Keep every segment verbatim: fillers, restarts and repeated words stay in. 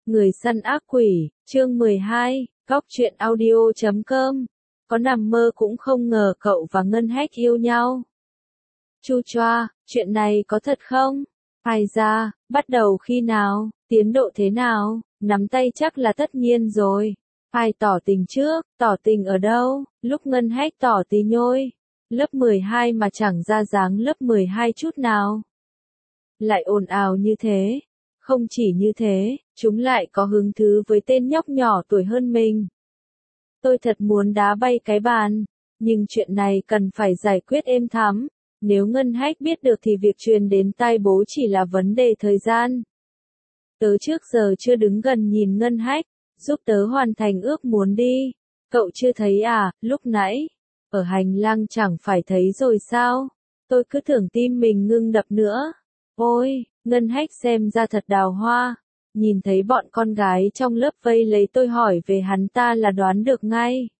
Người săn ác quỷ, chương mười hai, góc truyện audio chấm com. Có nằm mơ cũng không ngờ cậu và Ngân Hách yêu nhau. Chu choa, chuyện này có thật không? Ai ra, bắt đầu khi nào, tiến độ thế nào, nắm tay chắc là tất nhiên rồi. Ai tỏ tình trước, tỏ tình ở đâu, lúc Ngân Hách tỏ tí nhôi. Lớp mười hai mà chẳng ra dáng lớp mười hai chút nào. Lại ồn ào như thế. Không chỉ như thế, chúng lại có hứng thú với tên nhóc nhỏ tuổi hơn mình. Tôi thật muốn đá bay cái bàn, nhưng chuyện này cần phải giải quyết êm thắm. Nếu Ngân Hách biết được thì việc truyền đến tai bố chỉ là vấn đề thời gian. Tớ trước giờ chưa đứng gần nhìn Ngân Hách, giúp tớ hoàn thành ước muốn đi. Cậu chưa thấy à, lúc nãy, ở hành lang chẳng phải thấy rồi sao? Tôi cứ tưởng tim mình ngưng đập nữa. Ôi, Ngân Hách xem ra thật đào hoa. Nhìn thấy bọn con gái trong lớp vây lấy tôi hỏi về hắn ta là đoán được ngay.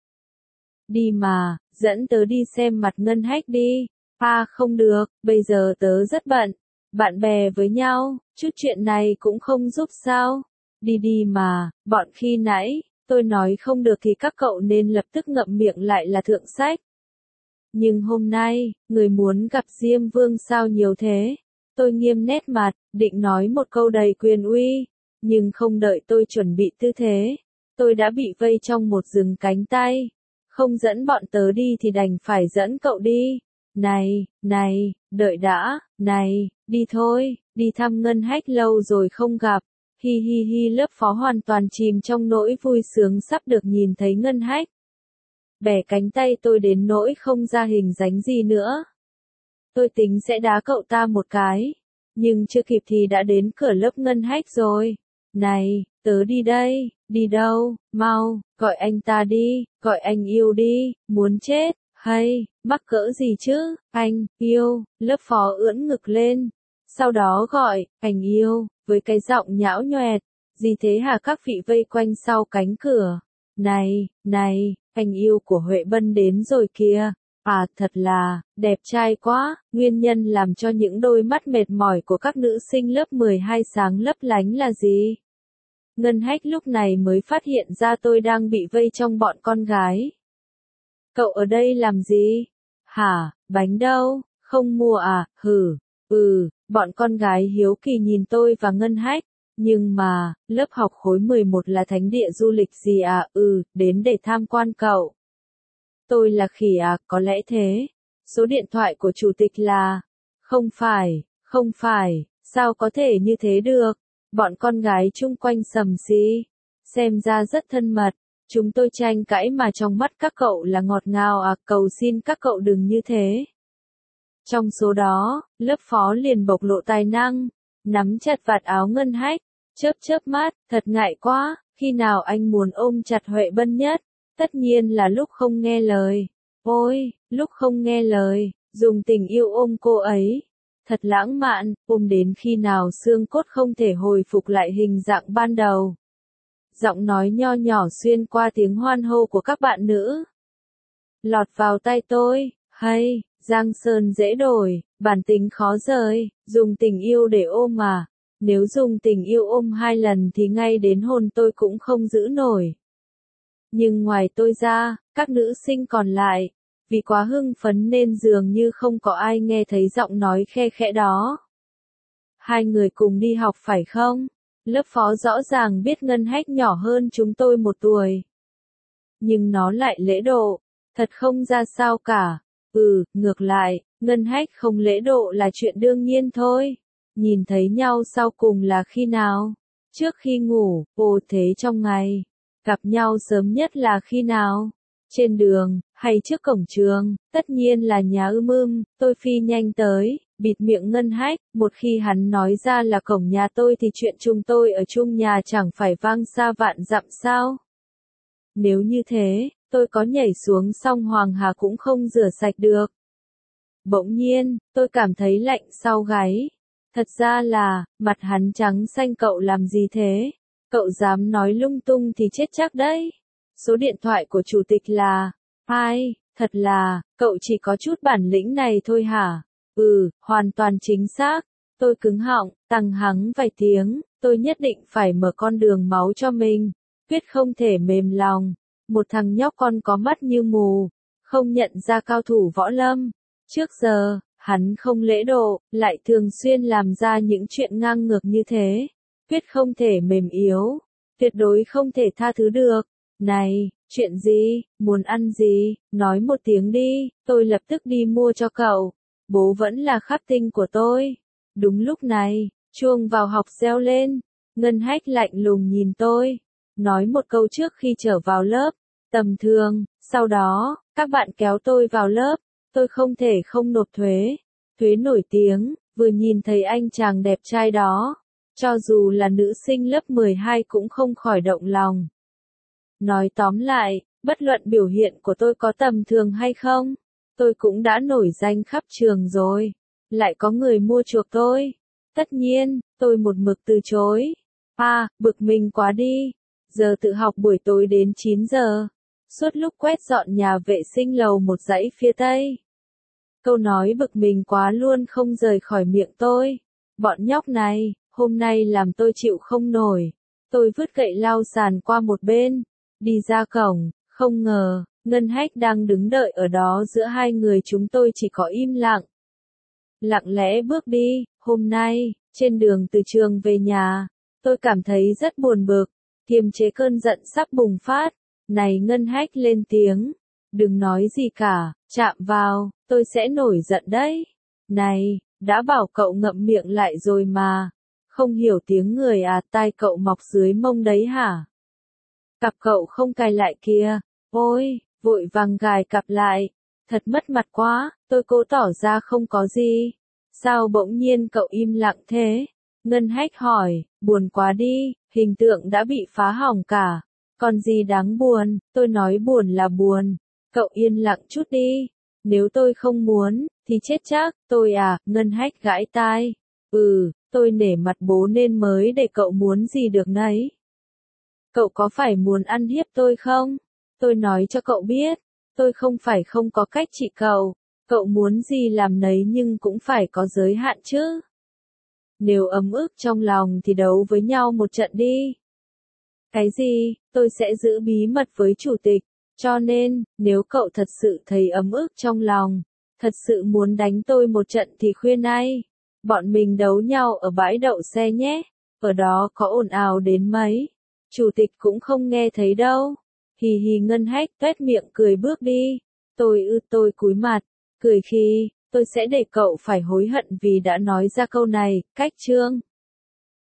Đi mà, dẫn tớ đi xem mặt Ngân Hách đi. À không được, bây giờ tớ rất bận. Bạn bè với nhau, chút chuyện này cũng không giúp sao. Đi đi mà, bọn khi nãy, tôi nói không được thì các cậu nên lập tức ngậm miệng lại là thượng sách. Nhưng hôm nay, người muốn gặp Diêm Vương sao nhiều thế? Tôi nghiêm nét mặt, định nói một câu đầy quyền uy, nhưng không đợi tôi chuẩn bị tư thế, tôi đã bị vây trong một rừng cánh tay. Không dẫn bọn tớ đi thì đành phải dẫn cậu đi. Này, này, đợi đã, này, đi thôi, đi thăm Ngân Hách lâu rồi không gặp. Hi hi hi, lớp phó hoàn toàn chìm trong nỗi vui sướng sắp được nhìn thấy Ngân Hách. Bẻ cánh tay tôi đến nỗi không ra hình dáng gì nữa. Tôi tính sẽ đá cậu ta một cái, nhưng chưa kịp thì đã đến cửa lớp Ngân Hách rồi. Này, tớ đi đây, đi đâu, mau, gọi anh ta đi, gọi anh yêu đi, muốn chết, hay, mắc cỡ gì chứ, anh, yêu, lớp phó ưỡn ngực lên. Sau đó gọi, anh yêu, với cái giọng nhão nhoẹt, gì thế hả các vị vây quanh sau cánh cửa. Này, này, anh yêu của Huệ Bân đến rồi kìa. À thật là, đẹp trai quá, nguyên nhân làm cho những đôi mắt mệt mỏi của các nữ sinh lớp mười hai sáng lấp lánh là gì? Ngân Hách lúc này mới phát hiện ra tôi đang bị vây trong bọn con gái. Cậu ở đây làm gì? Hả, bánh đâu? Không mua à? Hử, ừ, bọn con gái hiếu kỳ nhìn tôi và Ngân Hách. Nhưng mà, lớp học khối mười một là thánh địa du lịch gì à? Ừ, đến để tham quan cậu. Tôi là khỉ à, có lẽ thế. Số điện thoại của chủ tịch là... Không phải, không phải, sao có thể như thế được? Bọn con gái chung quanh sầm xí. Xem ra rất thân mật. Chúng tôi tranh cãi mà trong mắt các cậu là ngọt ngào à, cầu xin các cậu đừng như thế. Trong số đó, lớp phó liền bộc lộ tài năng. Nắm chặt vạt áo Ngân Hách, chớp chớp mắt, thật ngại quá, khi nào anh muốn ôm chặt Huệ Bân nhất? Tất nhiên là lúc không nghe lời. Ôi, lúc không nghe lời, dùng tình yêu ôm cô ấy. Thật lãng mạn, ôm đến khi nào xương cốt không thể hồi phục lại hình dạng ban đầu. Giọng nói nho nhỏ xuyên qua tiếng hoan hô của các bạn nữ. Lọt vào tai tôi, hay, Giang Sơn dễ đổi, bản tính khó rời, dùng tình yêu để ôm mà. Nếu dùng tình yêu ôm hai lần thì ngay đến hồn tôi cũng không giữ nổi. Nhưng ngoài tôi ra, các nữ sinh còn lại, vì quá hưng phấn nên dường như không có ai nghe thấy giọng nói khe khẽ đó. Hai người cùng đi học phải không? Lớp phó rõ ràng biết Ngân Hách nhỏ hơn chúng tôi một tuổi. Nhưng nó lại lễ độ, thật không ra sao cả. Ừ, ngược lại, Ngân Hách không lễ độ là chuyện đương nhiên thôi. Nhìn thấy nhau sau cùng là khi nào? Trước khi ngủ, ồ thế trong ngày. Gặp nhau sớm nhất là khi nào? Trên đường, hay trước cổng trường? Tất nhiên là nhà ưm ưm, tôi phi nhanh tới, bịt miệng Ngân Hách, một khi hắn nói ra là cổng nhà tôi thì chuyện chúng tôi ở chung nhà chẳng phải vang xa vạn dặm sao? Nếu như thế, tôi có nhảy xuống sông Hoàng Hà cũng không rửa sạch được. Bỗng nhiên, tôi cảm thấy lạnh sau gáy. Thật ra là, mặt hắn trắng xanh, cậu làm gì thế? Cậu dám nói lung tung thì chết chắc đấy. Số điện thoại của chủ tịch là... Ai, thật là, cậu chỉ có chút bản lĩnh này thôi hả? Ừ, hoàn toàn chính xác. Tôi cứng họng, tằng hắng vài tiếng, tôi nhất định phải mở con đường máu cho mình, quyết không thể mềm lòng. Một thằng nhóc con có mắt như mù, không nhận ra cao thủ võ lâm. Trước giờ, hắn không lễ độ, lại thường xuyên làm ra những chuyện ngang ngược như thế. Quyết không thể mềm yếu, tuyệt đối không thể tha thứ được. Này, chuyện gì, muốn ăn gì, nói một tiếng đi, tôi lập tức đi mua cho cậu. Bố vẫn là khắc tinh của tôi. Đúng lúc này, chuông vào học reo lên. Ngân Hách lạnh lùng nhìn tôi, nói một câu trước khi trở vào lớp. Tầm thường, sau đó, các bạn kéo tôi vào lớp. Tôi không thể không nộp thuế. Thuế nổi tiếng, vừa nhìn thấy anh chàng đẹp trai đó. Cho dù là nữ sinh lớp mười hai cũng không khỏi động lòng. Nói tóm lại, bất luận biểu hiện của tôi có tầm thường hay không, tôi cũng đã nổi danh khắp trường rồi. Lại có người mua chuộc tôi. Tất nhiên, tôi một mực từ chối. À, bực mình quá đi. Giờ tự học buổi tối đến chín giờ. Suốt lúc quét dọn nhà vệ sinh lầu một dãy phía tây. Câu nói bực mình quá luôn không rời khỏi miệng tôi. Bọn nhóc này, hôm nay làm tôi chịu không nổi. Tôi vứt gậy lau sàn qua một bên. Đi ra cổng, không ngờ, Ngân Hách đang đứng đợi ở đó, giữa hai người chúng tôi chỉ có im lặng. Lặng lẽ bước đi. Hôm nay, trên đường từ trường về nhà, tôi cảm thấy rất buồn bực, kiềm chế cơn giận sắp bùng phát. Này, Ngân Hách lên tiếng, đừng nói gì cả, chạm vào, tôi sẽ nổi giận đấy. Này, đã bảo cậu ngậm miệng lại rồi mà, không hiểu tiếng người à, tai cậu mọc dưới mông đấy hả? Cặp cậu không cài lại kìa. Ôi, vội vàng gài cặp lại. Thật mất mặt quá, tôi cố tỏ ra không có gì. Sao bỗng nhiên cậu im lặng thế? Ngân Hách hỏi, buồn quá đi, hình tượng đã bị phá hỏng cả. Còn gì đáng buồn, tôi nói buồn là buồn. Cậu yên lặng chút đi. Nếu tôi không muốn, thì chết chắc. Tôi à, Ngân Hách gãi tai. Ừ, tôi nể mặt bố nên mới để cậu muốn gì được nấy. Cậu có phải muốn ăn hiếp tôi không? Tôi nói cho cậu biết, tôi không phải không có cách trị cậu. Cậu muốn gì làm nấy nhưng cũng phải có giới hạn chứ. Nếu ấm ức trong lòng thì đấu với nhau một trận đi. Cái gì, tôi sẽ giữ bí mật với chủ tịch. Cho nên, nếu cậu thật sự thấy ấm ức trong lòng, thật sự muốn đánh tôi một trận thì khuyên ai. Bọn mình đấu nhau ở bãi đậu xe nhé. Ở đó có ồn ào đến mấy. Chủ tịch cũng không nghe thấy đâu. Hì hì. Ngân Hách tuét miệng cười bước đi. Tôi ư tôi cúi mặt, cười khi, tôi sẽ để cậu phải hối hận vì đã nói ra câu này. Cách chương